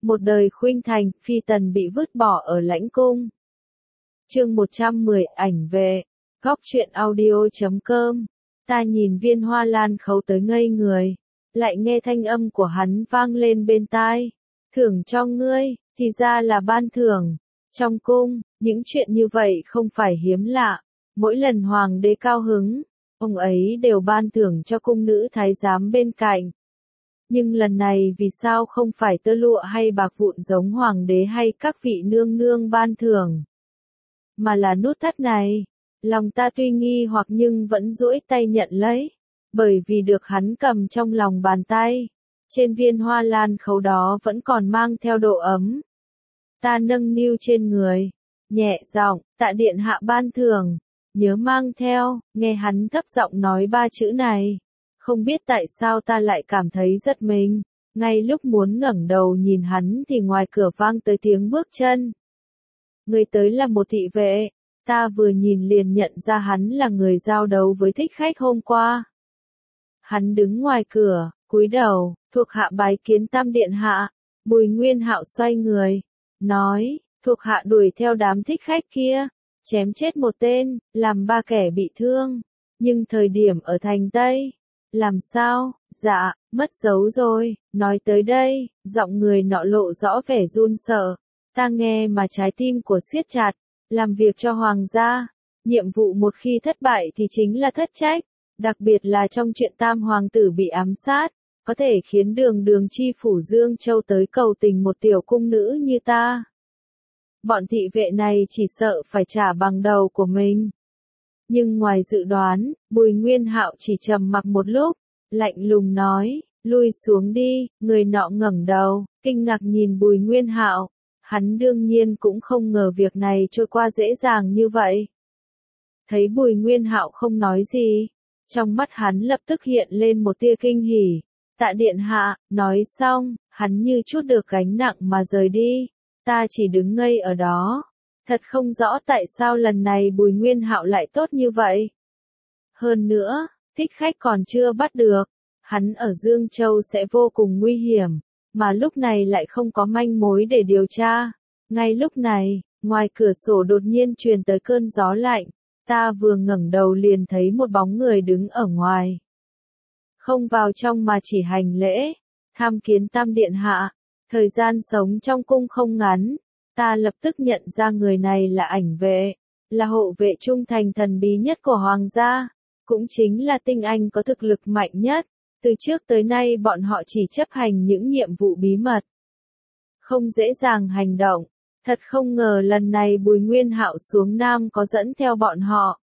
Một đời khuynh thành, phi tần bị vứt bỏ ở lãnh cung. Chương 110, ảnh về. Góc truyện audio.com. Ta nhìn Viên Hoa Lan khấu tới ngây người, lại nghe thanh âm của hắn vang lên bên tai. Thưởng cho ngươi, thì ra là ban thưởng. Trong cung, những chuyện như vậy không phải hiếm lạ. Mỗi lần hoàng đế cao hứng, ông ấy đều ban thưởng cho cung nữ thái giám bên cạnh. Nhưng lần này vì sao không phải tơ lụa hay bạc vụn giống hoàng đế hay các vị nương nương ban thưởng, mà là nút thắt này? Lòng ta tuy nghi hoặc nhưng vẫn duỗi tay nhận lấy, bởi vì được hắn cầm trong lòng bàn tay. Trên viên hoa lan khấu đó vẫn còn mang theo độ ấm. Ta nâng niu trên người, nhẹ giọng, tạ điện hạ ban thưởng, nhớ mang theo. Nghe hắn thấp giọng nói ba chữ này, không biết tại sao ta lại cảm thấy giật mình. Ngay lúc muốn ngẩng đầu nhìn hắn thì ngoài cửa vang tới tiếng bước chân. Người tới là một thị vệ, ta vừa nhìn liền nhận ra hắn là người giao đấu với Thích Khách hôm qua. Hắn đứng ngoài cửa, cúi đầu, thuộc hạ bái kiến Tam điện hạ. Bùi Nguyên Hạo xoay người, nói, thuộc hạ đuổi theo đám thích khách kia, chém chết một tên, làm ba kẻ bị thương, nhưng thời điểm ở thành Tây. Làm sao? Dạ, mất dấu rồi. Nói tới đây, giọng người nọ lộ rõ vẻ run sợ. Ta nghe mà trái tim của siết chặt. Làm việc cho hoàng gia, nhiệm vụ một khi thất bại thì chính là thất trách, đặc biệt là trong chuyện tam hoàng tử bị ám sát, có thể khiến đường chi phủ Dương Châu tới cầu tình một tiểu cung nữ như ta. Bọn thị vệ này chỉ sợ phải trả bằng đầu của mình. Nhưng ngoài dự đoán, Bùi Nguyên Hạo chỉ trầm mặc một lúc, lạnh lùng nói, lui xuống đi. Người nọ ngẩng đầu, kinh ngạc nhìn Bùi Nguyên Hạo. Hắn đương nhiên cũng không ngờ việc này trôi qua dễ dàng như vậy. Thấy Bùi Nguyên Hạo không nói gì, trong mắt hắn lập tức hiện lên một tia kinh hỉ. Tạ điện hạ, nói xong, hắn như chút được gánh nặng mà rời đi. Ta chỉ đứng ngây ở đó, thật không rõ tại sao lần này Bùi Nguyên Hạo lại tốt như vậy. Hơn nữa, Thích Khách còn chưa bắt được, hắn ở Dương Châu sẽ vô cùng nguy hiểm, mà lúc này lại không có manh mối để điều tra. Ngay lúc này, ngoài cửa sổ đột nhiên truyền tới cơn gió lạnh, ta vừa ngẩng đầu liền thấy một bóng người đứng ở ngoài. Không vào trong mà chỉ hành lễ, tham kiến Tam điện hạ. Thời gian sống trong cung không ngắn, ta lập tức nhận ra người này là ảnh vệ, là hộ vệ trung thành thần bí nhất của hoàng gia, cũng chính là tinh anh có thực lực mạnh nhất. Từ trước tới nay bọn họ chỉ chấp hành những nhiệm vụ bí mật, không dễ dàng hành động. Thật không ngờ lần này Bùi Nguyên Hạo xuống Nam có dẫn theo bọn họ.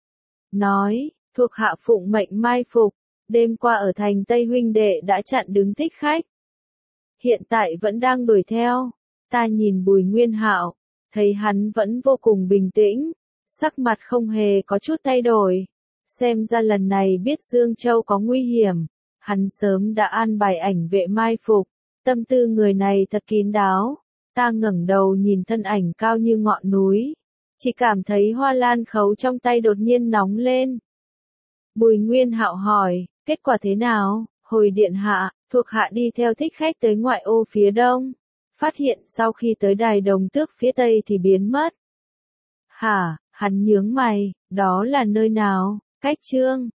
Nói, thuộc hạ phụng mệnh mai phục, đêm qua ở thành Tây huynh đệ đã chặn đứng Thích Khách. Hiện tại vẫn đang đuổi theo. Ta nhìn Bùi Nguyên Hạo, thấy hắn vẫn vô cùng bình tĩnh, sắc mặt không hề có chút thay đổi. Xem ra lần này biết Dương Châu có nguy hiểm, hắn sớm đã an bài ảnh vệ mai phục. Tâm tư người này thật kín đáo. Ta ngẩng đầu nhìn thân ảnh cao như ngọn núi, chỉ cảm thấy hoa lan khấu trong tay đột nhiên nóng lên. Bùi Nguyên Hạo hỏi, kết quả thế nào? Hồi điện hạ, thuộc hạ đi theo Thích Khách tới ngoại ô phía đông, phát hiện sau khi tới đài Đồng Tước phía tây thì biến mất. Hả? Hắn nhướng mày, đó là nơi nào? Cách Chương